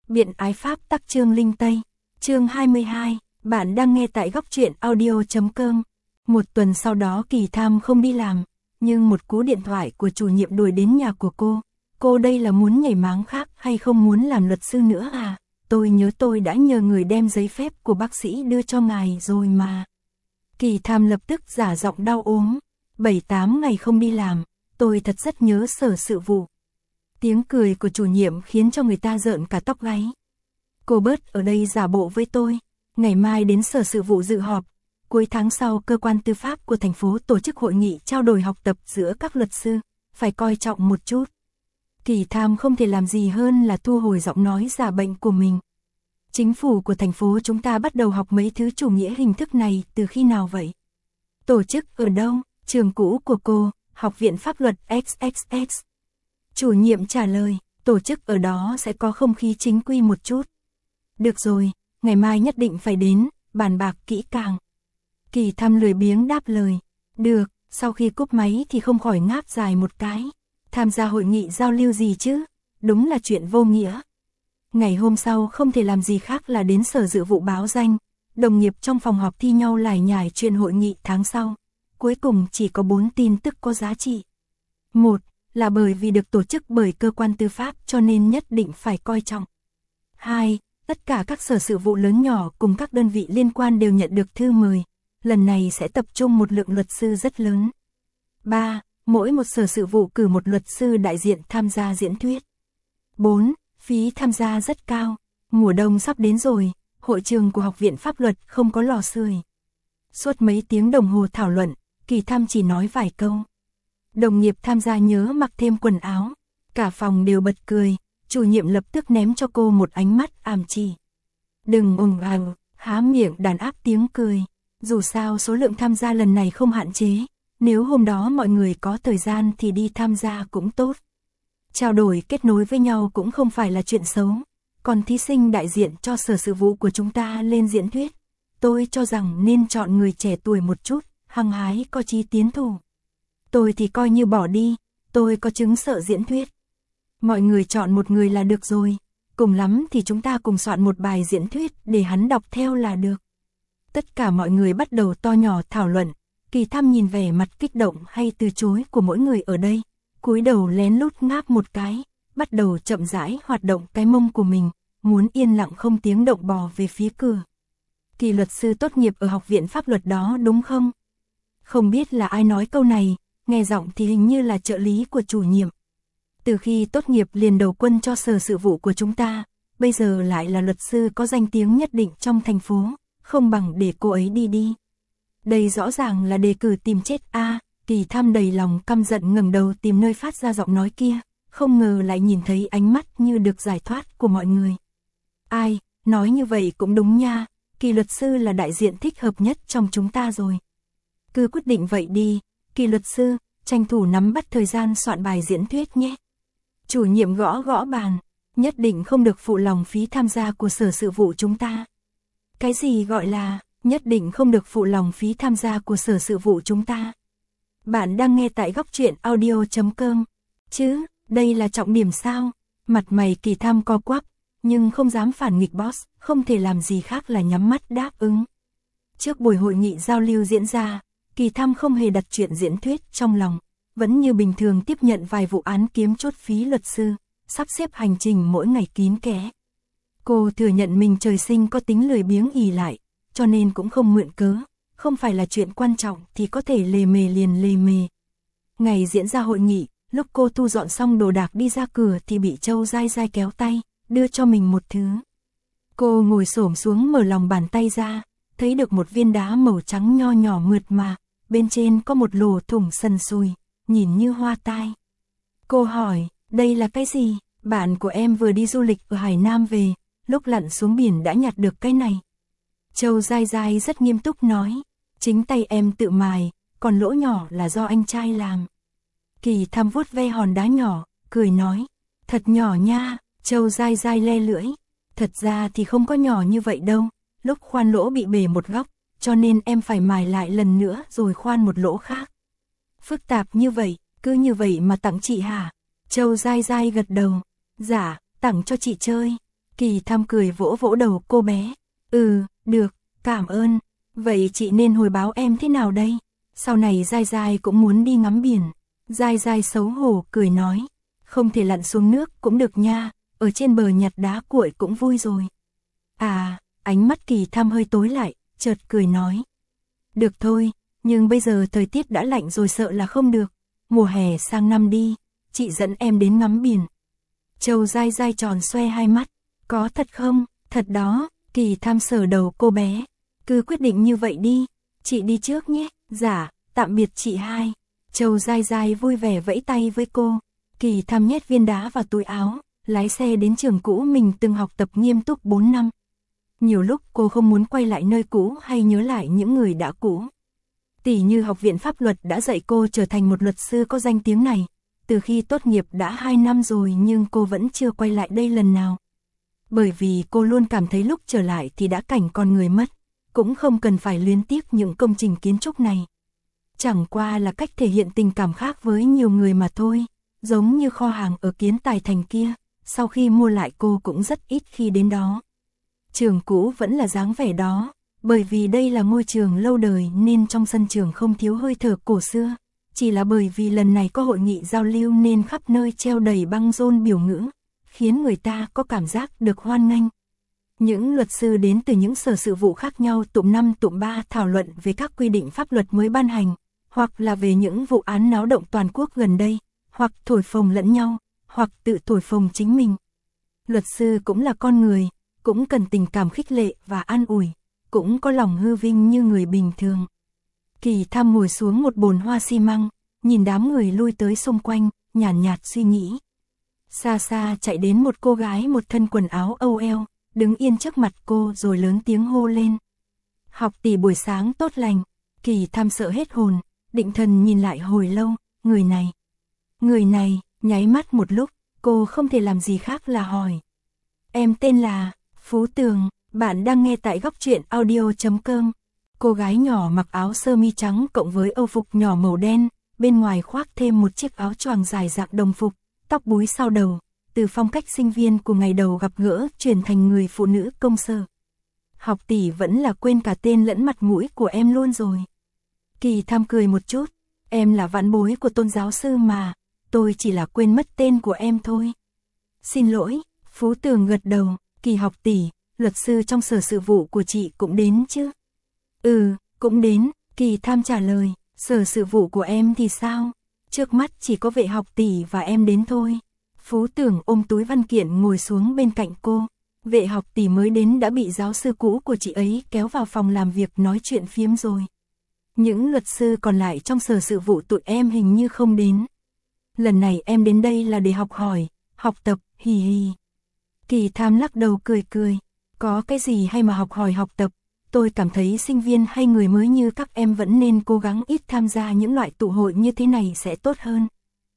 Biện ái Pháp tắc chương linh Tây. Chương 22, bạn đang nghe tại góc truyện audio.com. Một tuần sau đó Kỳ Tham không đi làm, nhưng một cú điện thoại của chủ nhiệm đuổi đến nhà của cô. Cô đây là muốn nhảy máng khác hay không muốn làm luật sư nữa à? Tôi nhớ tôi đã nhờ người đem giấy phép của bác sĩ đưa cho ngài rồi mà. Kỳ Tham lập tức giả giọng đau ốm. 7-8 ngày không đi làm, tôi thật rất nhớ sở sự vụ. Tiếng cười của chủ nhiệm khiến cho người ta rợn cả tóc gáy. Cô bớt ở đây giả bộ với tôi. Ngày mai đến sở sự vụ dự họp. Cuối tháng sau cơ quan tư pháp của thành phố tổ chức hội nghị trao đổi học tập giữa các luật sư. Phải coi trọng một chút. Kỳ Tham không thể làm gì hơn là thu hồi giọng nói giả bệnh của mình. Chính phủ của thành phố chúng ta bắt đầu học mấy thứ chủ nghĩa hình thức này từ khi nào vậy? Tổ chức ở đâu? Trường cũ của cô, Học viện Pháp luật XXX. Chủ nhiệm trả lời, tổ chức ở đó sẽ có không khí chính quy một chút. Được rồi, ngày mai nhất định phải đến, bàn bạc kỹ càng. Kỳ Tham lười biếng đáp lời. Được, sau khi cúp máy thì không khỏi ngáp dài một cái. Tham gia hội nghị giao lưu gì chứ? Đúng là chuyện vô nghĩa. Ngày hôm sau không thể làm gì khác là đến sở dự vụ báo danh. Đồng nghiệp trong phòng họp thi nhau lải nhải chuyện hội nghị tháng sau. Cuối cùng chỉ có 4 tin tức có giá trị. 1. Là bởi vì được tổ chức bởi cơ quan tư pháp cho nên nhất định phải coi trọng. 2. Tất cả các sở sự vụ lớn nhỏ cùng các đơn vị liên quan đều nhận được thư mời. Lần này sẽ tập trung một lượng luật sư rất lớn. 3. Mỗi một sở sự vụ cử một luật sư đại diện tham gia diễn thuyết. 4. Phí tham gia rất cao. Mùa đông sắp đến rồi, hội trường của Học viện Pháp luật không có lò sưởi. Suốt mấy tiếng đồng hồ thảo luận, Kỳ Tham chỉ nói vài câu. Đồng nghiệp tham gia nhớ mặc thêm quần áo. Cả phòng đều bật cười, chủ nhiệm lập tức ném cho cô một ánh mắt ám chỉ. Đừng ồn ào, há miệng đàn áp tiếng cười. Dù sao số lượng tham gia lần này không hạn chế, nếu hôm đó mọi người có thời gian thì đi tham gia cũng tốt. Trao đổi kết nối với nhau cũng không phải là chuyện xấu. Còn thí sinh đại diện cho sở sự vụ của chúng ta lên diễn thuyết, tôi cho rằng nên chọn người trẻ tuổi một chút, hăng hái có chí tiến thủ. Tôi thì coi như bỏ đi, tôi có chứng sợ diễn thuyết. Mọi người chọn một người là được rồi, cùng lắm thì chúng ta cùng soạn một bài diễn thuyết để hắn đọc theo là được. Tất cả mọi người bắt đầu to nhỏ thảo luận. Kỳ Tham nhìn vẻ mặt kích động hay từ chối của mỗi người ở đây, cúi đầu lén lút ngáp một cái, bắt đầu chậm rãi hoạt động cái mông của mình, muốn yên lặng không tiếng động bò về phía cửa. Kỳ luật sư tốt nghiệp ở Học viện Pháp luật đó đúng không? Không biết là ai nói câu này, nghe giọng thì hình như là trợ lý của chủ nhiệm. Từ khi tốt nghiệp liền đầu quân cho sở sự vụ của chúng ta, bây giờ lại là luật sư có danh tiếng nhất định trong thành phố, không bằng để cô ấy đi. Đây rõ ràng là đề cử tìm chết a. Kỳ Tham đầy lòng căm giận ngẩng đầu tìm nơi phát ra giọng nói kia, không ngờ lại nhìn thấy ánh mắt như được giải thoát của mọi người. Ai, nói như vậy cũng đúng nha, Kỳ luật sư là đại diện thích hợp nhất trong chúng ta rồi. Cứ quyết định vậy đi, Kỳ luật sư, tranh thủ nắm bắt thời gian soạn bài diễn thuyết nhé. Chủ nhiệm gõ gõ bàn, nhất định không được phụ lòng phí tham gia của sở sự vụ chúng ta. Cái gì gọi là, nhất định không được phụ lòng phí tham gia của sở sự vụ chúng ta? Bạn đang nghe tại góc truyện audio.com. Chứ, đây là trọng điểm sao? Mặt mày Kỳ Tham co quắp, nhưng không dám phản nghịch boss, không thể làm gì khác là nhắm mắt đáp ứng. Trước buổi hội nghị giao lưu diễn ra, Kỳ Tham không hề đặt chuyện diễn thuyết trong lòng, vẫn như bình thường tiếp nhận vài vụ án kiếm chốt phí luật sư, sắp xếp hành trình mỗi ngày kín kẽ. Cô thừa nhận mình trời sinh có tính lười biếng ỷ lại, cho nên cũng không mượn cớ, không phải là chuyện quan trọng thì có thể lề mề liền lề mề. Ngày diễn ra hội nghị, lúc cô thu dọn xong đồ đạc đi ra cửa thì bị Châu Dai Dai kéo tay, đưa cho mình một thứ. Cô ngồi xổm xuống mở lòng bàn tay ra, thấy được một viên đá màu trắng nho nhỏ mượt mà, bên trên có một lỗ thủng sần sùi, nhìn như hoa tai. Cô hỏi, đây là cái gì? Bạn của em vừa đi du lịch ở Hải Nam về, lúc lặn xuống biển đã nhặt được cái này. Châu Dai Dai rất nghiêm túc nói, chính tay em tự mài, còn lỗ nhỏ là do anh trai làm. Kỳ Tham vuốt ve hòn đá nhỏ, cười nói, thật nhỏ nha. Châu Dai Dai le lưỡi, thật ra thì không có nhỏ như vậy đâu, lúc khoan lỗ bị bể một góc, cho nên em phải mài lại lần nữa rồi khoan một lỗ khác. Phức tạp như vậy, cứ như vậy mà tặng chị hả? Châu Dai Dai gật đầu, dạ, tặng cho chị chơi. Kỳ Tham cười vỗ vỗ đầu cô bé. Được, cảm ơn. Vậy chị nên hồi báo em thế nào đây? Sau này Giai Giai cũng muốn đi ngắm biển. Giai Giai xấu hổ cười nói. Không thể lặn xuống nước cũng được nha, ở trên bờ nhặt đá cuội cũng vui rồi. À, ánh mắt Kỳ Tham hơi tối lại, chợt cười nói. Được thôi, nhưng bây giờ thời tiết đã lạnh rồi sợ là không được. Mùa hè sang năm đi, chị dẫn em đến ngắm biển. Châu Giai Giai tròn xoe hai mắt. Có thật không? Thật đó. Kỳ Tham sờ đầu cô bé. Cứ quyết định như vậy đi. Chị đi trước nhé. Dạ, tạm biệt chị hai. Châu Giai Giai vui vẻ vẫy tay với cô. Kỳ Tham nhét viên đá vào túi áo, lái xe đến trường cũ mình từng học tập nghiêm túc 4 năm. Nhiều lúc cô không muốn quay lại nơi cũ hay nhớ lại những người đã cũ. Tỉ như học viện pháp luật đã dạy cô trở thành một luật sư có danh tiếng này. Từ khi tốt nghiệp đã 2 năm rồi nhưng cô vẫn chưa quay lại đây lần nào. Bởi vì cô luôn cảm thấy lúc trở lại thì đã cảnh con người mất, cũng không cần phải luyến tiếc những công trình kiến trúc này. Chẳng qua là cách thể hiện tình cảm khác với nhiều người mà thôi, giống như kho hàng ở Kiến Tài Thành kia, sau khi mua lại cô cũng rất ít khi đến đó. Trường cũ vẫn là dáng vẻ đó, bởi vì đây là ngôi trường lâu đời nên trong sân trường không thiếu hơi thở cổ xưa, chỉ là bởi vì lần này có hội nghị giao lưu nên khắp nơi treo đầy băng rôn biểu ngữ, khiến người ta có cảm giác được hoan nghênh. Những luật sư đến từ những sở sự vụ khác nhau tụm 5 tụm 3 thảo luận về các quy định pháp luật mới ban hành, hoặc là về những vụ án náo động toàn quốc gần đây, hoặc thổi phồng lẫn nhau, hoặc tự thổi phồng chính mình. Luật sư cũng là con người, cũng cần tình cảm khích lệ và an ủi, cũng có lòng hư vinh như người bình thường. Kỳ Tham ngồi xuống một bồn hoa xi măng, nhìn đám người lui tới xung quanh, nhàn nhạt suy nghĩ. Xa xa chạy đến một cô gái một thân quần áo âu eo, đứng yên trước mặt cô rồi lớn tiếng hô lên. Học tỷ buổi sáng tốt lành. Kỳ Tham sợ hết hồn, định thần nhìn lại hồi lâu, người này, nháy mắt một lúc, cô không thể làm gì khác là hỏi. Em tên là Phú Tường, bạn đang nghe tại góc truyện audio.com. Cô gái nhỏ mặc áo sơ mi trắng cộng với âu phục nhỏ màu đen, bên ngoài khoác thêm một chiếc áo choàng dài dạng đồng phục, tóc búi sau đầu, từ phong cách sinh viên của ngày đầu gặp gỡ chuyển thành người phụ nữ công sở. Học tỷ vẫn là quên cả tên lẫn mặt mũi của em luôn rồi. Kỳ Tham cười một chút, em là vãn bối của Tôn giáo sư mà, tôi chỉ là quên mất tên của em thôi. Xin lỗi, Phú Tường gật đầu. Kỳ học tỷ, luật sư trong sở sự vụ của chị cũng đến chứ? Cũng đến. Kỳ Tham trả lời. Sở sự vụ của em thì sao? Trước mắt chỉ có Vệ học tỷ và em đến thôi. Phú Tường ôm túi văn kiện ngồi xuống bên cạnh cô. Vệ học tỷ mới đến đã bị giáo sư cũ của chị ấy kéo vào phòng làm việc nói chuyện phiếm rồi. Những luật sư còn lại trong sở sự vụ tụi em hình như không đến. Lần này em đến đây là để học hỏi, học tập, hì hì. Kỳ Tham lắc đầu cười cười. Có cái gì hay mà học hỏi học tập, tôi cảm thấy sinh viên hay người mới như các em vẫn nên cố gắng ít tham gia những loại tụ hội như thế này sẽ tốt hơn.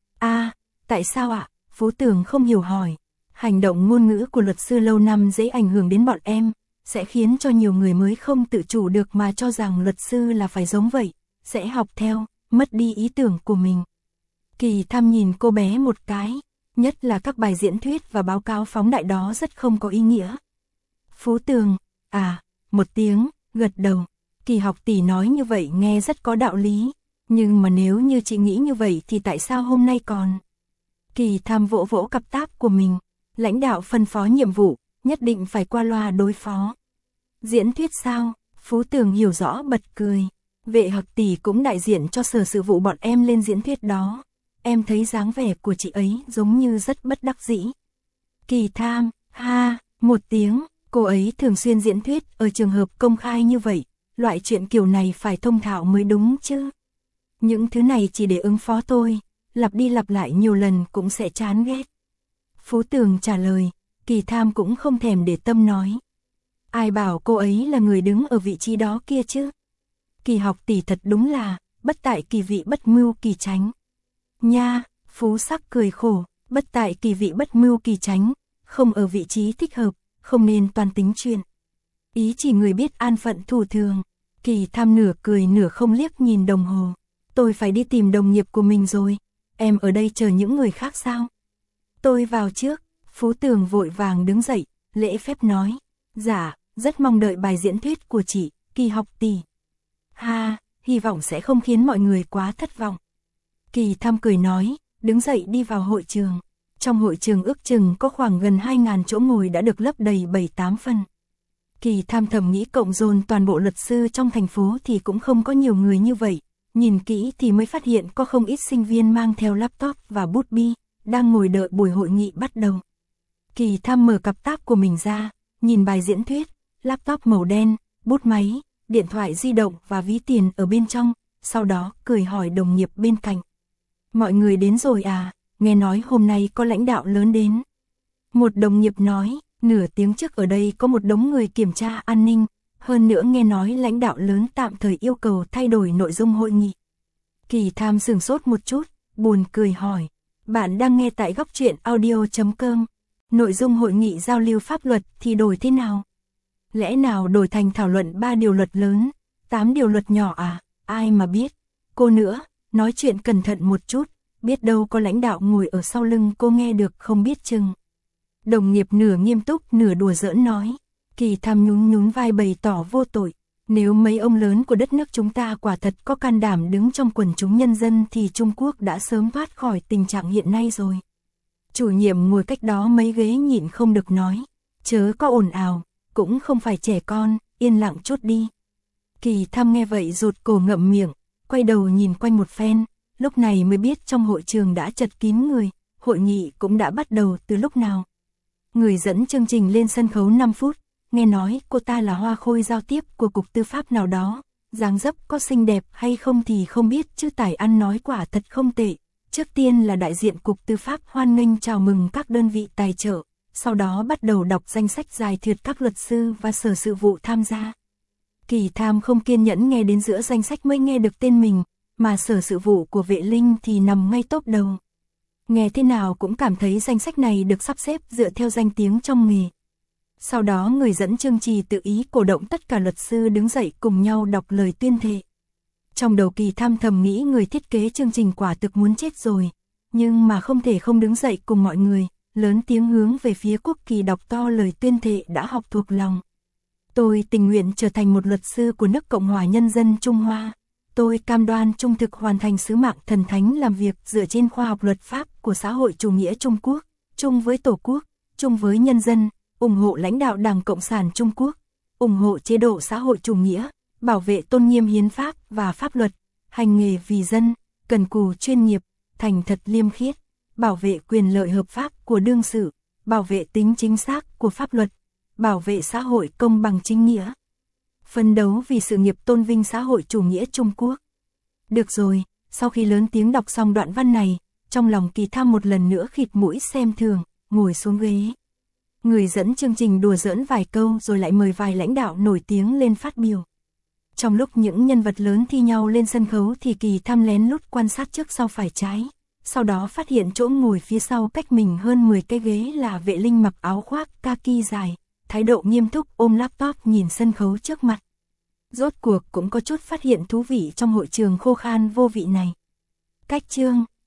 Tại sao ạ? Phú Tường không hiểu hỏi. Hành động ngôn ngữ của luật sư lâu năm dễ ảnh hưởng đến bọn em, sẽ khiến cho nhiều người mới không tự chủ được mà cho rằng luật sư là phải giống vậy, sẽ học theo, mất đi ý tưởng của mình. Kỳ Tham nhìn cô bé một cái, nhất là các bài diễn thuyết và báo cáo phóng đại đó rất không có ý nghĩa. Phú Tường, một tiếng, gật đầu. Kỳ học tỷ nói như vậy nghe rất có đạo lý, nhưng mà nếu như chị nghĩ như vậy thì tại sao hôm nay còn? Kỳ Tham vỗ vỗ cặp táp của mình, lãnh đạo phân phó nhiệm vụ, nhất định phải qua loa đối phó. Diễn thuyết sao? Phú Tường hiểu rõ bật cười. Vệ học tỷ cũng đại diện cho sở sự vụ bọn em lên diễn thuyết đó. Em thấy dáng vẻ của chị ấy giống như rất bất đắc dĩ. Kỳ Tham, một tiếng, cô ấy thường xuyên diễn thuyết ở trường hợp công khai như vậy, loại chuyện kiểu này phải thông thạo mới đúng chứ. Những thứ này chỉ để ứng phó thôi, lặp đi lặp lại nhiều lần cũng sẽ chán ghét. Phú Tường trả lời, Kỳ Tham cũng không thèm để tâm nói. Ai bảo cô ấy là người đứng ở vị trí đó kia chứ? Kỳ học tỷ thật đúng là, bất tại kỳ vị bất mưu kỳ tránh. Nha, Phú Sắc cười khổ, bất tại kỳ vị bất mưu kỳ tránh, không ở vị trí thích hợp, không nên toàn tính chuyện. Ý chỉ người biết an phận thủ thường. Kỳ Tham nửa cười nửa không liếc nhìn đồng hồ. Tôi phải đi tìm đồng nghiệp của mình rồi, em ở đây chờ những người khác sao? Tôi vào trước. Phú Tường vội vàng đứng dậy, lễ phép nói. Dạ, rất mong đợi bài diễn thuyết của chị, Kỳ học tỷ. Ha, hy vọng sẽ không khiến mọi người quá thất vọng. Kỳ Tham cười nói, đứng dậy đi vào hội trường. Trong hội trường ước chừng có khoảng gần 2.000 chỗ ngồi đã được lấp đầy 7-8 phần. Kỳ Tham thầm nghĩ cộng dồn toàn bộ luật sư trong thành phố thì cũng không có nhiều người như vậy. Nhìn kỹ thì mới phát hiện có không ít sinh viên mang theo laptop và bút bi, đang ngồi đợi buổi hội nghị bắt đầu. Kỳ Tham mở cặp tab của mình ra, nhìn bài diễn thuyết, laptop màu đen, bút máy, điện thoại di động và ví tiền ở bên trong, sau đó cười hỏi đồng nghiệp bên cạnh. Mọi người đến rồi à, nghe nói hôm nay có lãnh đạo lớn đến. Một đồng nghiệp nói, nửa tiếng trước ở đây có một đống người kiểm tra an ninh, hơn nữa nghe nói lãnh đạo lớn tạm thời yêu cầu thay đổi nội dung hội nghị. Kỳ Tham sửng sốt một chút, buồn cười hỏi, bạn đang nghe tại góc truyện audio.com, nội dung hội nghị giao lưu pháp luật thì đổi thế nào? Lẽ nào đổi thành thảo luận 3 điều luật lớn, 8 điều luật nhỏ à, ai mà biết. Cô nữa, nói chuyện cẩn thận một chút, biết đâu có lãnh đạo ngồi ở sau lưng cô nghe được không biết chừng. Đồng nghiệp nửa nghiêm túc nửa đùa giỡn nói. Kỳ Tham nhún nhún vai bày tỏ vô tội. Nếu mấy ông lớn của đất nước chúng ta quả thật có can đảm đứng trong quần chúng nhân dân thì Trung Quốc đã sớm thoát khỏi tình trạng hiện nay rồi. Chủ nhiệm ngồi cách đó mấy ghế nhịn không được nói. Chớ có ồn ào, cũng không phải trẻ con, yên lặng chút đi. Kỳ Tham nghe vậy rụt cổ ngậm miệng, quay đầu nhìn quanh một phen, lúc này mới biết trong hội trường đã chật kín người, hội nghị cũng đã bắt đầu từ lúc nào. Người dẫn chương trình lên sân khấu 5 phút, nghe nói cô ta là hoa khôi giao tiếp của Cục Tư pháp nào đó, dáng dấp có xinh đẹp hay không thì không biết chứ tài ăn nói quả thật không tệ. Trước tiên là đại diện Cục Tư pháp hoan nghênh chào mừng các đơn vị tài trợ, sau đó bắt đầu đọc danh sách dài thuyết các luật sư và sở sự vụ tham gia. Kỳ Tham không kiên nhẫn nghe đến giữa danh sách mới nghe được tên mình, mà sở sự vụ của Vệ Linh thì nằm ngay top đầu. Nghe thế nào cũng cảm thấy danh sách này được sắp xếp dựa theo danh tiếng trong nghề. Sau đó người dẫn chương trình tự ý cổ động tất cả luật sư đứng dậy cùng nhau đọc lời tuyên thệ. Trong đầu Kỳ Tham thầm nghĩ người thiết kế chương trình quả thực muốn chết rồi, nhưng mà không thể không đứng dậy cùng mọi người, lớn tiếng hướng về phía Quốc Kỳ đọc to lời tuyên thệ đã học thuộc lòng. Tôi tình nguyện trở thành một luật sư của nước Cộng hòa Nhân dân Trung Hoa. Tôi cam đoan trung thực hoàn thành sứ mạng thần thánh làm việc dựa trên khoa học luật pháp của xã hội chủ nghĩa Trung Quốc, chung với Tổ quốc, chung với nhân dân, ủng hộ lãnh đạo Đảng Cộng sản Trung Quốc, ủng hộ chế độ xã hội chủ nghĩa, bảo vệ tôn nghiêm hiến pháp và pháp luật, hành nghề vì dân, cần cù chuyên nghiệp, thành thật liêm khiết, bảo vệ quyền lợi hợp pháp của đương sự, bảo vệ tính chính xác của pháp luật, bảo vệ xã hội công bằng chính nghĩa. Phấn đấu vì sự nghiệp tôn vinh xã hội chủ nghĩa Trung Quốc. Được rồi, sau khi lớn tiếng đọc xong đoạn văn này, trong lòng Kỳ Tham một lần nữa khịt mũi xem thường, ngồi xuống ghế. Người dẫn chương trình đùa giỡn vài câu rồi lại mời vài lãnh đạo nổi tiếng lên phát biểu. Trong lúc những nhân vật lớn thi nhau lên sân khấu thì Kỳ Tham lén lút quan sát trước sau phải trái. Sau đó phát hiện chỗ ngồi phía sau cách mình hơn 10 cái ghế là Vệ Linh mặc áo khoác kaki dài, thái độ nghiêm túc ôm laptop nhìn sân khấu trước mặt. Rốt cuộc cũng có chút phát hiện thú vị trong hội trường khô khan vô vị này. Cách chương